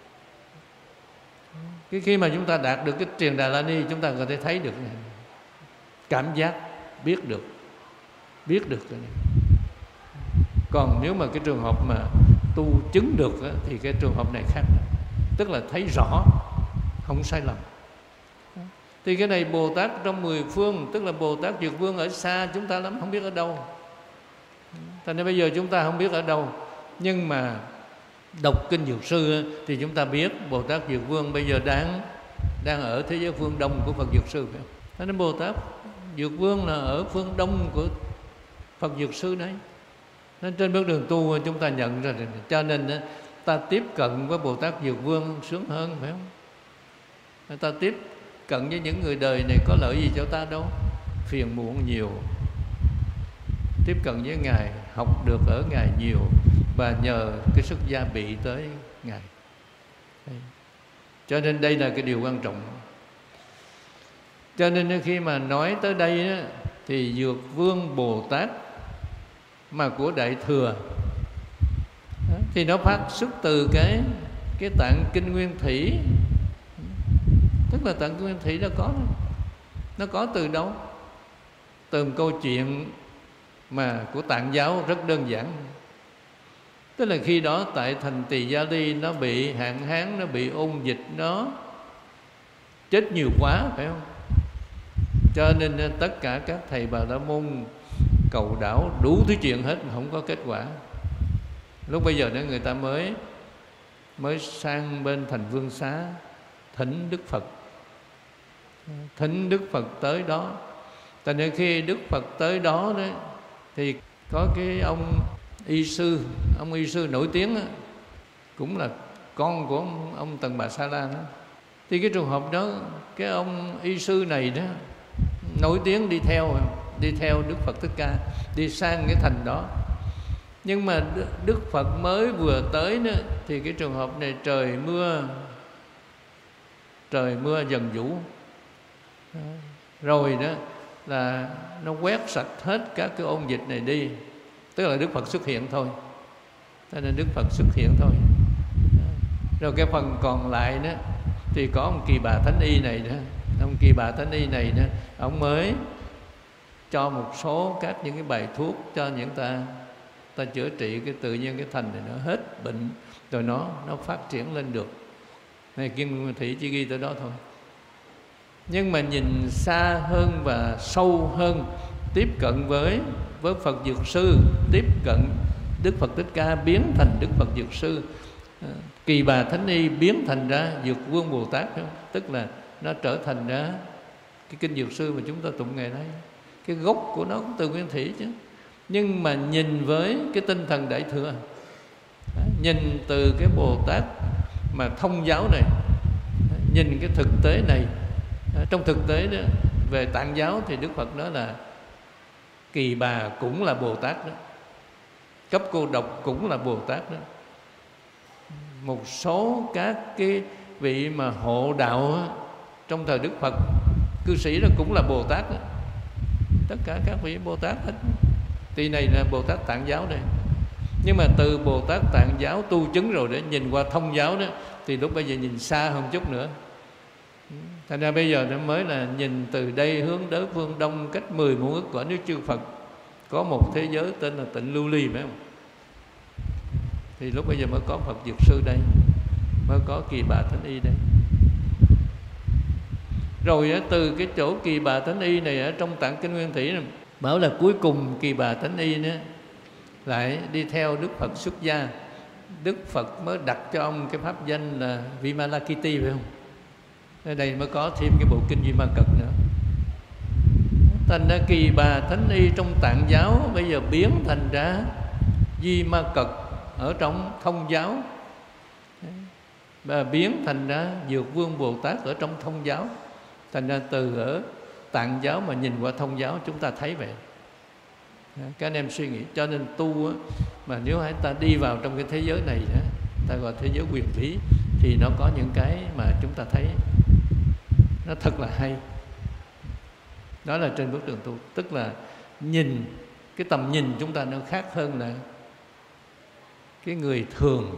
Cái khi mà chúng ta đạt được cái Triền Đà La Ni, chúng ta có thể thấy được này. Cảm giác, biết được, biết được cái này. Còn nếu mà cái trường hợp mà tu chứng được á, thì cái trường hợp này khác, tức là thấy rõ, không sai lầm. Thì cái này Bồ Tát trong mười phương, tức là Bồ Tát Dược Vương ở xa chúng ta lắm, không biết ở đâu. Thành nên bây giờ chúng ta không biết ở đâu, nhưng mà đọc Kinh Dược Sư thì chúng ta biết Bồ Tát Dược Vương bây giờ đang đang ở thế giới phương Đông của Phật Dược Sư, phải không? Thế nên Bồ Tát Dược Vương là ở phương Đông của Phật Dược Sư đấy. Nên trên bước đường tu chúng ta nhận ra, cho nên ta tiếp cận với Bồ Tát Dược Vương sướng hơn, phải không? Ta tiếp cận với những người đời này có lợi gì cho ta đâu, phiền muộn nhiều. Tiếp cận với Ngài, học được ở Ngài nhiều, và nhờ cái sức gia bị tới Ngài. Cho nên đây là cái điều quan trọng. Cho nên khi mà nói tới đây đó, thì Dược Vương Bồ Tát mà của Đại Thừa đó, thì nó phát xuất từ cái cái tạng Kinh Nguyên Thủy. Tức là tạng Kinh Nguyên Thủy nó có nó có từ đâu? Từ một câu chuyện mà của Tạng giáo rất đơn giản. Tức là khi đó tại thành Tỳ Gia Ly nó bị hạn hán, nó bị ôn dịch, nó chết nhiều quá, phải không? Cho nên tất cả các thầy Bà La Môn cầu đảo đủ thứ chuyện hết mà không có kết quả. Lúc bây giờ đó người ta mới mới sang bên thành Vương Xá thỉnh Đức Phật. Thỉnh Đức Phật tới đó. Tại nên khi Đức Phật tới đó đấy, thì có cái ông y sư, ông y sư nổi tiếng đó, cũng là con của ông, ông Tần Bà Sa La đó. Thì cái trường hợp đó, cái ông y sư này đó nổi tiếng đi theo đi theo Đức Phật Thích Ca, đi sang cái thành đó. Nhưng mà Đức Phật mới vừa tới nữa, thì cái trường hợp này trời mưa, trời mưa dần vũ, rồi đó là nó quét sạch hết các cái ôn dịch này đi. Tức là Đức Phật xuất hiện thôi, cho nên Đức Phật xuất hiện thôi. Rồi cái phần còn lại đó thì có ông Kỳ Bà Thánh Y này nữa. Ông Kỳ Bà Thánh Y này nữa, ông mới cho một số các những cái bài thuốc cho những ta ta chữa trị cái tự nhiên cái thành này nó hết bệnh, rồi nó nó phát triển lên được. Này Kim Nguyên Thủy chỉ ghi tới đó thôi. Nhưng mà nhìn xa hơn và sâu hơn, tiếp cận với với Phật Dược Sư, tiếp cận Đức Phật Thích Ca biến thành Đức Phật Dược Sư, Kỳ Bà Thánh Y biến thành ra Dược Vương Bồ Tát, tức là nó trở thành ra cái kinh Dược Sư mà chúng ta tụng ngày nay. Cái gốc của nó cũng từ Nguyên Thủy chứ. Nhưng mà nhìn với cái tinh thần Đại Thừa, nhìn từ cái Bồ Tát mà thông giáo này, nhìn cái thực tế này. Trong thực tế đó, về Tạng giáo thì Đức Phật nói là Kỳ Bà cũng là Bồ Tát đó, Cấp Cô Độc cũng là Bồ Tát đó. Một số các cái vị mà hộ đạo đó, trong thời Đức Phật, cư sĩ đó cũng là Bồ Tát đó. Tất cả các vị Bồ Tát hết. Thì này là Bồ Tát Tạng giáo đây. Nhưng mà từ Bồ Tát Tạng giáo tu chứng rồi để nhìn qua thông giáo đó, thì lúc bây giờ nhìn xa hơn chút nữa. Thành ra bây giờ nó mới là nhìn từ đây hướng tới phương Đông cách mười muôn ức cõi nước chư Phật, có một thế giới tên là Tịnh Lưu Ly, phải không? Thì lúc bây giờ mới có Phật Dược Sư đây, mới có Kỳ Bà Thánh Y đây. Rồi từ cái chỗ Kỳ Bà Thánh Y này ở trong Tạng Kinh Nguyên Thủy này, bảo là cuối cùng Kỳ Bà Thánh Y nữa lại đi theo Đức Phật xuất gia. Đức Phật mới đặt cho ông cái pháp danh là Vimalakiti, phải không? Ở đây mới có thêm cái bộ kinh Duy Ma Cật nữa. Thành ra Kỳ Bà Thánh Y trong Tạng giáo bây giờ biến thành ra Duy Ma Cật ở trong thông giáo, và biến thành ra Dược Vương Bồ Tát ở trong thông giáo. Thành ra từ ở Tạng giáo mà nhìn qua thông giáo chúng ta thấy vậy. Các anh em suy nghĩ, cho nên tu mà nếu chúng ta đi vào trong cái thế giới này đó, ta gọi thế giới quyền lý, thì nó có những cái mà chúng ta thấy nó thật là hay. Đó là trên bước đường tu, tức là nhìn cái tầm nhìn chúng ta nó khác hơn là cái người thường.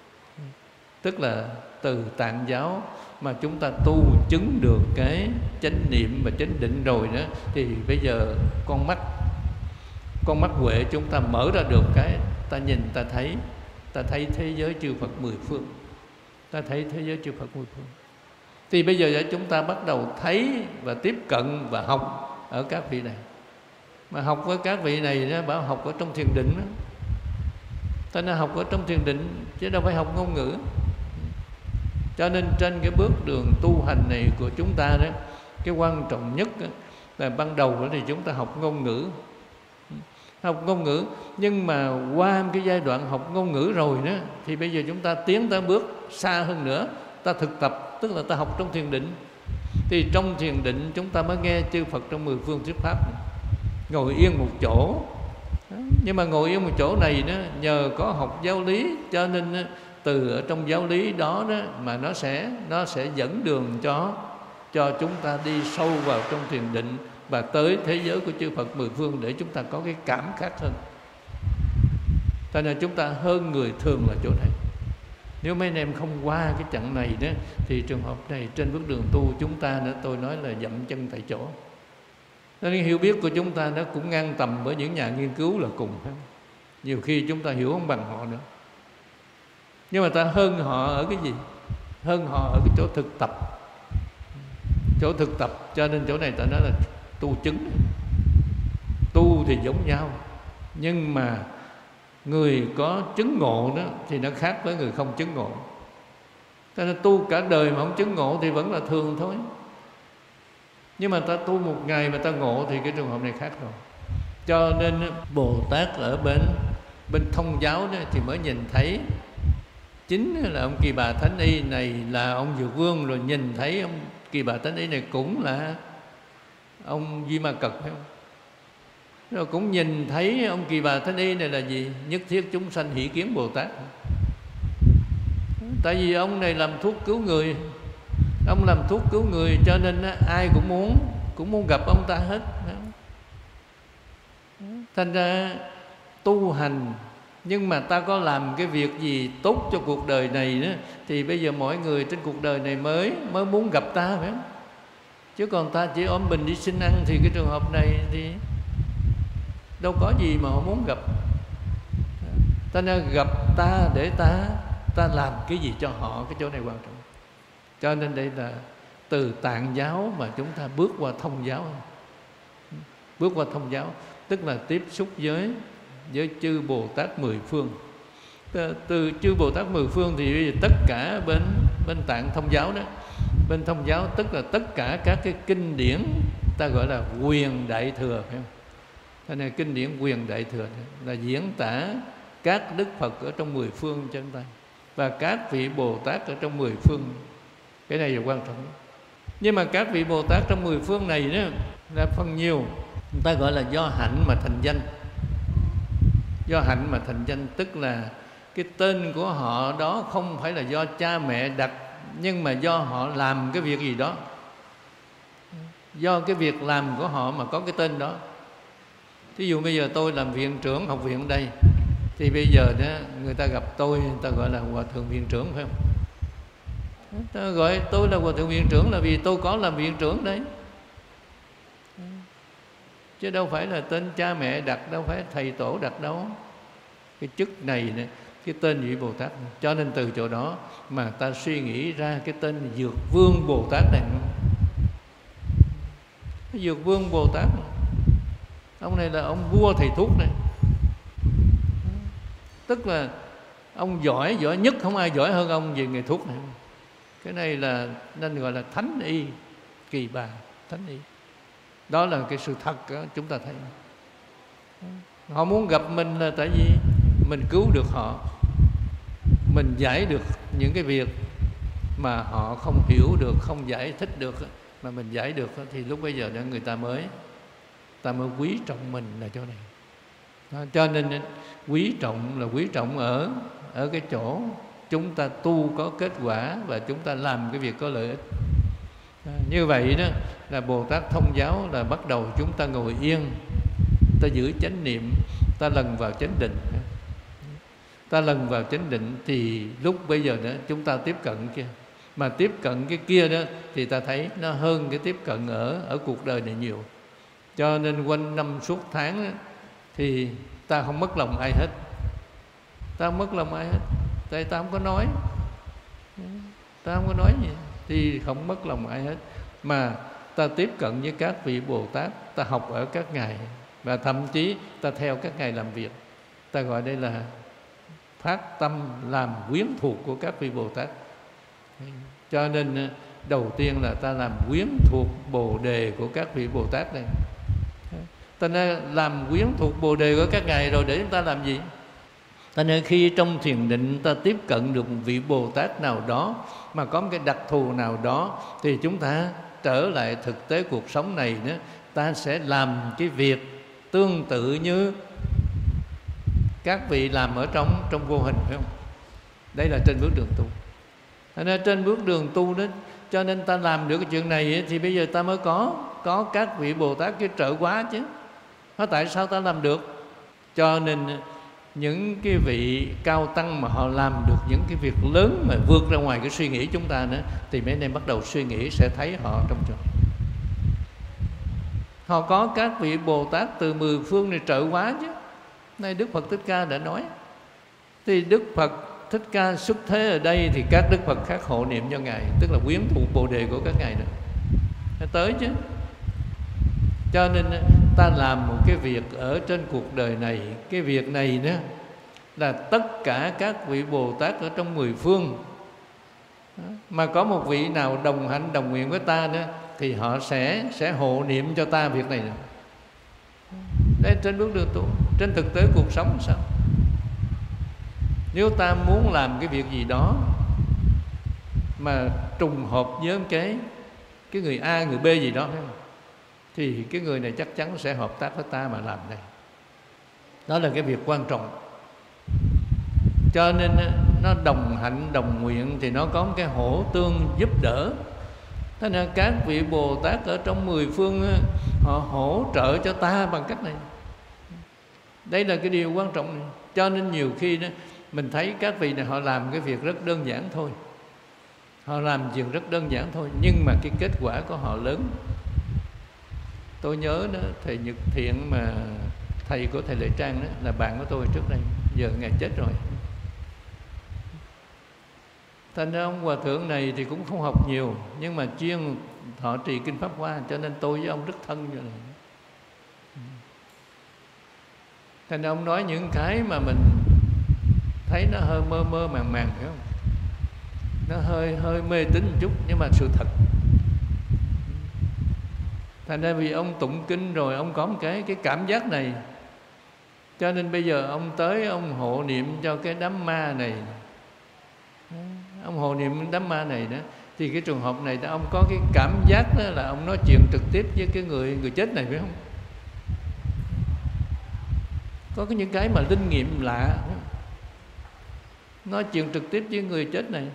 Tức là từ Tạng giáo mà chúng ta tu chứng được cái chánh niệm và chánh định rồi đó, thì bây giờ con mắt con mắt huệ chúng ta mở ra được, cái ta nhìn ta thấy ta thấy thế giới chư Phật mười phương, ta thấy thế giới chư Phật mười phương. Thì bây giờ chúng ta bắt đầu thấy và tiếp cận và học ở các vị này. Mà học với các vị này đó, bảo học ở trong thiền định đó. Ta nên học ở trong thiền định chứ đâu phải học ngôn ngữ. Cho nên trên cái bước đường tu hành này của chúng ta đó, cái quan trọng nhất đó, là ban đầu đó thì chúng ta học ngôn ngữ. Học ngôn ngữ, nhưng mà qua cái giai đoạn học ngôn ngữ rồi đó, thì bây giờ chúng ta tiến tới bước xa hơn nữa, ta thực tập, tức là ta học trong thiền định. Thì trong thiền định chúng ta mới nghe chư Phật trong mười phương thuyết pháp, ngồi yên một chỗ. Nhưng mà ngồi yên một chỗ này đó, nhờ có học giáo lý, cho nên từ ở trong giáo lý đó, đó mà nó sẽ nó sẽ dẫn đường cho cho chúng ta đi sâu vào trong thiền định và tới thế giới của chư Phật mười phương, để chúng ta có cái cảm khác hơn. Cho nên chúng ta hơn người thường là chỗ này. Nếu mấy anh em không qua cái chặng này đó, thì trường hợp này trên bước đường tu chúng ta nữa, tôi nói là dậm chân tại chỗ. Nên hiểu biết của chúng ta nó cũng ngang tầm với những nhà nghiên cứu là cùng. Nhiều khi chúng ta hiểu không bằng họ nữa. Nhưng mà ta hơn họ ở cái gì? Hơn họ ở cái chỗ thực tập. Chỗ thực tập, cho nên chỗ này ta nói là tu chứng. Tu thì giống nhau, nhưng mà người có chứng ngộ đó thì nó khác với người không chứng ngộ. Cho nên tu cả đời mà không chứng ngộ thì vẫn là thường thôi. Nhưng mà ta tu một ngày mà ta ngộ thì cái trường hợp này khác rồi. Cho nên Bồ Tát ở bên bên thông giáo đó thì mới nhìn thấy chính là ông Kỳ Bà Thánh Y này là ông Dược Vương, rồi nhìn thấy ông Kỳ Bà Thánh Y này cũng là ông Duy Ma Cật, phải không? Rồi cũng nhìn thấy ông Kỳ Bà Thánh Y này là gì? Nhất thiết chúng sanh hỷ kiến Bồ Tát. Tại vì ông này làm thuốc cứu người, ông làm thuốc cứu người cho nên ai cũng muốn cũng muốn gặp ông ta hết. Thành ra tu hành, nhưng mà ta có làm cái việc gì tốt cho cuộc đời này đó, thì bây giờ mọi người trên cuộc đời này mới mới muốn gặp ta, phải không? Chứ còn ta chỉ ôm mình đi xin ăn thì cái trường hợp này thì đâu có gì mà họ muốn gặp. Ta nên gặp ta để ta ta làm cái gì cho họ, cái chỗ này quan trọng. Cho nên đây là từ Tạng giáo mà chúng ta bước qua Thông giáo. Bước qua Thông giáo tức là tiếp xúc với với chư Bồ Tát mười phương. Từ, từ chư Bồ Tát mười phương thì bây giờ tất cả bên bên Tạng Thông giáo đó, bên Thông giáo tức là tất cả các cái kinh điển ta gọi là quyền đại thừa, phải không? Thế này kinh điển quyền đại thừa là diễn tả các đức Phật ở trong mười phương cho chúng ta, và các vị Bồ Tát ở trong mười phương. Cái này là quan trọng. Nhưng mà các vị Bồ Tát trong mười phương này đó là phần nhiều người ta gọi là do hạnh mà thành danh. Do hạnh mà thành danh tức là cái tên của họ đó không phải là do cha mẹ đặt, nhưng mà do họ làm cái việc gì đó, do cái việc làm của họ mà có cái tên đó. Thí dụ bây giờ tôi làm viện trưởng học viện đây, thì bây giờ đó người ta gặp tôi, người ta gọi là Hòa Thượng Viện trưởng, phải không? Ta gọi tôi là Hòa Thượng Viện trưởng là vì tôi có làm viện trưởng đấy, chứ đâu phải là tên cha mẹ đặt, đâu phải thầy tổ đặt đâu. Cái chức này, cái tên vị Bồ Tát. Cho nên từ chỗ đó mà ta suy nghĩ ra cái tên Dược Vương Bồ Tát này. Cái Dược Vương Bồ Tát này, ông này là ông vua thầy thuốc này. Tức là ông giỏi, giỏi nhất, không ai giỏi hơn ông về nghề thuốc này. Cái này là nên gọi là Thánh Y, Kỳ Bà Thánh Y. Đó là cái sự thật đó, chúng ta thấy. Họ muốn gặp mình là tại vì mình cứu được họ, mình giải được những cái việc mà họ không hiểu được, không giải thích được, mà mình giải được thì lúc bây giờ đó người ta mới ta mới quý trọng mình là chỗ này. Đó, cho nên quý trọng là quý trọng ở ở cái chỗ chúng ta tu có kết quả và chúng ta làm cái việc có lợi ích. À, như vậy đó là Bồ Tát Thông giáo là bắt đầu chúng ta ngồi yên, ta giữ chánh niệm, ta lần vào chánh định. Ta lần vào chánh định thì lúc bây giờ đó chúng ta tiếp cận kia. Mà tiếp cận cái kia đó thì ta thấy nó hơn cái tiếp cận ở ở cuộc đời này nhiều. Cho nên quanh năm suốt tháng đó, thì ta không mất lòng ai hết. Ta không mất lòng ai hết. Tại ta không có nói. Ta không có nói gì thì không mất lòng ai hết. Mà ta tiếp cận với các vị Bồ Tát, ta học ở các ngài, và thậm chí ta theo các ngài làm việc. Ta gọi đây là phát tâm làm quyến thuộc của các vị Bồ Tát. Cho nên đầu tiên là ta làm quyến thuộc Bồ đề của các vị Bồ Tát đây. Ta nên làm quyến thuộc Bồ đề của các ngài rồi để chúng ta làm gì? Ta nên khi trong thiền định ta tiếp cận được một vị Bồ Tát nào đó mà có một cái đặc thù nào đó, thì chúng ta trở lại thực tế cuộc sống này nữa, ta sẽ làm cái việc tương tự như các vị làm ở trong trong vô hình, phải không? Đây là trên bước đường tu. Nên trên bước đường tu đó, cho nên ta làm được cái chuyện này ấy, thì bây giờ ta mới có có các vị Bồ Tát cái trợ quá chứ. Nó tại sao ta làm được? Cho nên những cái vị cao tăng mà họ làm được những cái việc lớn mà vượt ra ngoài cái suy nghĩ chúng ta nữa, thì mấy anh bắt đầu suy nghĩ sẽ thấy họ trong chỗ. Họ có các vị Bồ Tát từ mười phương này trợ quá chứ. Nay Đức Phật Thích Ca đã nói, thì Đức Phật Thích Ca xuất thế ở đây thì các Đức Phật khác hộ niệm cho Ngài, tức là quyến thuộc Bồ đề của các Ngài nữa. Nó tới chứ. Cho nên ta làm một cái việc ở trên cuộc đời này, cái việc này đó là tất cả các vị Bồ Tát ở trong mười phương mà có một vị nào đồng hạnh đồng nguyện với ta nữa, thì họ sẽ sẽ hộ niệm cho ta việc này nữa. Đây trên bước đường tu, trên thực tế cuộc sống sao? Nếu ta muốn làm cái việc gì đó mà trùng hợp với cái cái người A, người B gì đó, thì cái người này chắc chắn sẽ hợp tác với ta mà làm đây. Đó là cái việc quan trọng. Cho nên nó đồng hạnh đồng nguyện thì nó có một cái hỗ tương giúp đỡ. Thế nên các vị Bồ Tát ở trong mười phương họ hỗ trợ cho ta bằng cách này. Đây là cái điều quan trọng này. Cho nên nhiều khi đó mình thấy các vị này họ làm cái việc rất đơn giản thôi, họ làm chuyện rất đơn giản thôi, nhưng mà cái kết quả của họ lớn. Tôi nhớ đó, thầy Nhật Thiện mà thầy của thầy Lệ Trang đó, là bạn của tôi trước đây, giờ ngài chết rồi. Thành ra ông hòa thượng này thì cũng không học nhiều, nhưng mà chuyên thọ trì kinh Pháp Hoa, cho nên tôi với ông rất thân như này. Thành ra ông nói những cái mà mình thấy nó hơi mơ mơ màng màng, phải không? Nó hơi hơi mê tín một chút, nhưng mà sự thật. Thành ra vì ông tụng kinh rồi ông có một cái cái cảm giác này, cho nên bây giờ ông tới ông hộ niệm cho cái đám ma này. Ông hộ niệm đám ma này đó, thì cái trường hợp này ông có cái cảm giác đó là ông nói chuyện trực tiếp với cái người người chết này, phải không? Có cái những cái mà linh nghiệm lạ, nói chuyện trực tiếp với người chết này.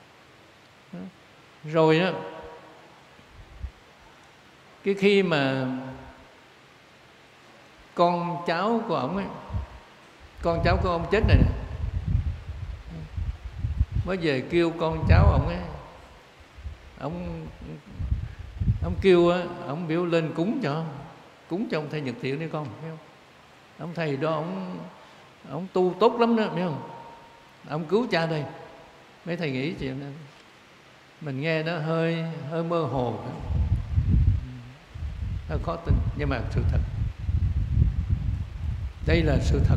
Rồi đó, cái khi mà con cháu của ông ấy, con cháu của ông chết này nè, mới về kêu con cháu ông ấy, ông ông kêu á, ông biểu lên cúng cho cúng cho ông thầy Nhật Thiện đi con, thấy không? Ông thầy đó ông ông tu tốt lắm đó, biết không? Ông cứu cha đây. Mấy thầy nghĩ chuyện đó mình nghe nó hơi hơi mơ hồ, hơi khó tin, nhưng mà sự thật. Đây là sự thật.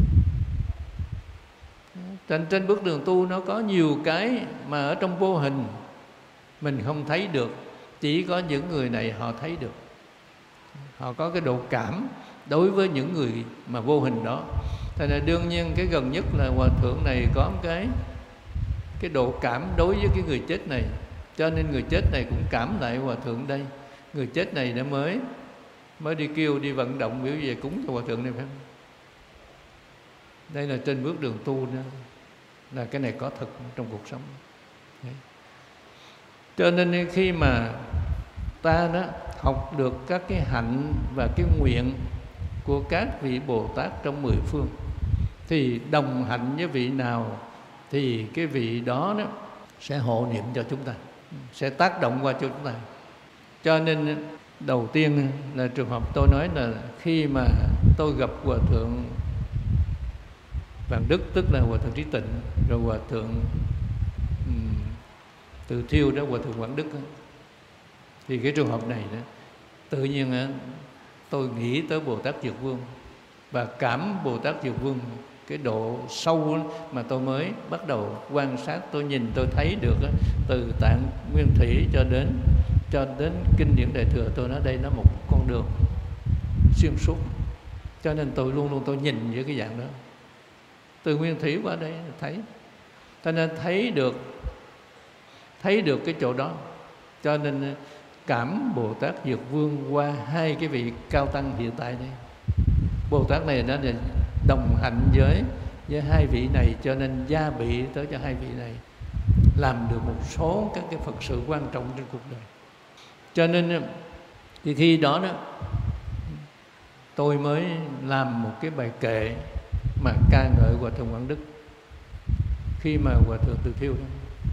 Trên, trên bước đường tu nó có nhiều cái mà ở trong vô hình mình không thấy được, chỉ có những người này họ thấy được. Họ có cái độ cảm đối với những người mà vô hình đó. Thế nên đương nhiên cái gần nhất là hòa thượng này có một cái cái độ cảm đối với cái người chết này, cho nên người chết này cũng cảm lại hòa thượng đây. Người chết này đã mới mới đi kêu đi vận động biểu về cúng cho hòa thượng này, phải không? Đây là trên bước đường tu nữa, là cái này có thực trong cuộc sống. Đấy. Cho nên khi mà ta đó học được các cái hạnh và cái nguyện của các vị Bồ Tát trong mười phương, thì đồng hạnh với vị nào thì cái vị đó, đó sẽ hộ niệm cho chúng ta, sẽ tác động qua cho chúng ta. Cho nên đầu tiên là trường hợp tôi nói là khi mà tôi gặp hòa thượng Vạn Đức, tức là hòa thượng Trí Tịnh, rồi hòa thượng um, Từ Thiêu đó, hòa thượng Quảng Đức đó, thì cái trường hợp này đó, tự nhiên đó, tôi nghĩ tới Bồ Tát Dược Vương và cảm Bồ Tát Dược Vương cái độ sâu mà tôi mới bắt đầu quan sát, tôi nhìn tôi thấy được đó, từ Tạng Nguyên Thủy cho đến cho đến kinh điển Đại Thừa. Tôi nói đây nó một con đường xuyên suốt, cho nên tôi luôn luôn tôi nhìn với cái dạng đó, từ Nguyên Thủy qua đây thấy, cho nên thấy được thấy được cái chỗ đó. Cho nên cảm Bồ Tát Dược Vương qua hai cái vị cao tăng hiện tại đây. Bồ Tát này nó là đồng hạnh với với hai vị này, cho nên gia bị tới cho hai vị này làm được một số các cái Phật sự quan trọng trên cuộc đời. Cho nên thì khi đó đó tôi mới làm một cái bài kệ mà ca ngợi hòa thượng Quảng Đức. Khi mà hòa thượng Từ Thiêu đó,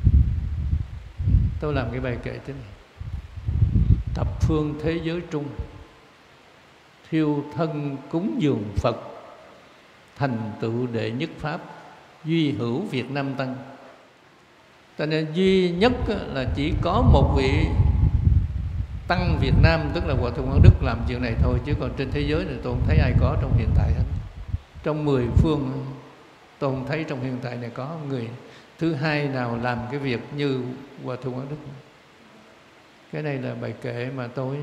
tôi làm cái bài kệ thế này: thập phương thế giới trung, thiêu thân cúng dường Phật, thành tựu đệ nhất pháp, duy hữu Việt Nam tăng. Cho nên duy nhất là chỉ có một vị tăng Việt Nam, tức là hòa thượng Quảng Đức làm chuyện này thôi, chứ còn trên thế giới này tôi không thấy ai có trong hiện tại hết. Trong mười phương tôi không thấy trong hiện tại này có người thứ hai nào làm cái việc như hòa thượng Quảng Đức. Cái này là bài kệ mà tôi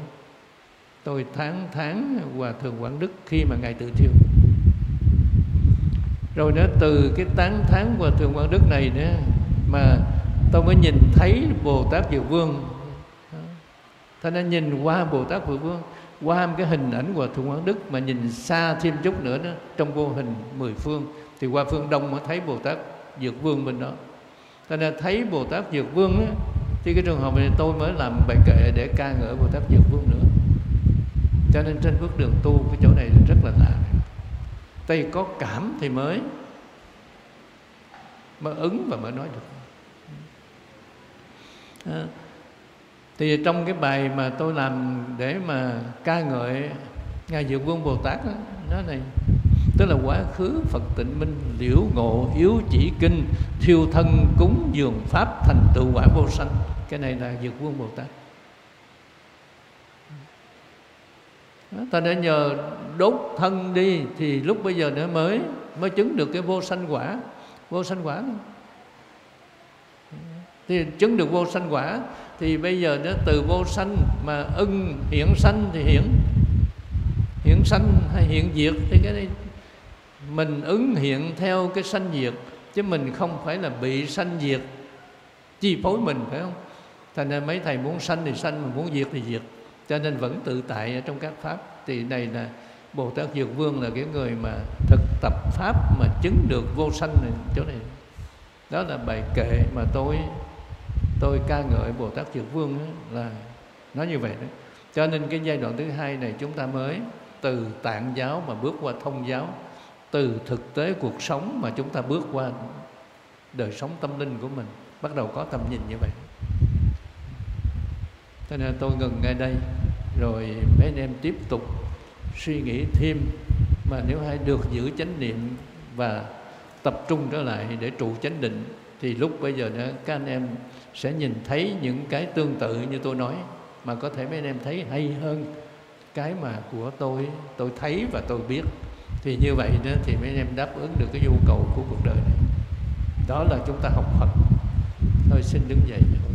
tôi tháng tháng hòa thượng Quảng Đức khi mà ngài Từ Thiêu. Rồi nữa từ cái tán thán Hòa Thượng Quang Đức này nữa mà tôi mới nhìn thấy Bồ Tát Dược Vương. Thế nên nhìn qua Bồ Tát Dược Vương, qua cái hình ảnh Hòa Thượng Quang Đức mà nhìn xa thêm chút nữa đó, trong vô hình mười phương thì qua phương Đông mới thấy Bồ Tát Dược Vương bên đó. Thế nên thấy Bồ Tát Dược Vương á, thì cái trường hợp này tôi mới làm bài kệ để ca ngợi Bồ Tát Dược Vương nữa. Cho nên trên bước đường tu cái chỗ này rất là lạ. Tay có cảm thì mới mới ứng và mới nói được. À, thì trong cái bài mà tôi làm để mà ca ngợi Ngài Dược Vương Bồ Tát đó, nó này tức là quá khứ Phật tịnh minh, liễu ngộ yếu chỉ kinh, thiêu thân cúng dường pháp, thành tựu quả vô sanh. Cái này là Dược Vương Bồ Tát. Ta đã nhờ đốt thân đi thì lúc bây giờ nữa mới mới chứng được cái vô sanh quả. Vô sanh quả thì chứng được vô sanh quả thì bây giờ nó từ vô sanh mà ưng hiện sanh thì hiện hiện sanh hay hiện diệt, thì cái này mình ứng hiện theo cái sanh diệt, chứ mình không phải là bị sanh diệt chi phối mình, phải không? Thành ra mấy thầy muốn sanh thì sanh, mà muốn diệt thì diệt, cho nên vẫn tự tại ở trong các pháp. Thì này là Bồ Tát Dược Vương là cái người mà thực tập pháp mà chứng được vô sanh này, chỗ này. Đó là bài kệ mà tôi tôi ca ngợi Bồ Tát Dược Vương đó, là nói như vậy đó. Cho nên cái giai đoạn thứ hai này chúng ta mới từ tạng giáo mà bước qua thông giáo, từ thực tế cuộc sống mà chúng ta bước qua đời sống tâm linh của mình, bắt đầu có tầm nhìn như vậy. Cho nên tôi ngừng ngay đây, rồi mấy anh em tiếp tục suy nghĩ thêm, mà nếu hay được giữ chánh niệm và tập trung trở lại để trụ chánh định, thì lúc bây giờ đó các anh em sẽ nhìn thấy những cái tương tự như tôi nói, mà có thể mấy anh em thấy hay hơn cái mà của tôi tôi thấy và tôi biết. Thì như vậy đó thì mấy anh em đáp ứng được cái nhu cầu của cuộc đời này. Đó là chúng ta học Phật. Thôi xin đứng dậy.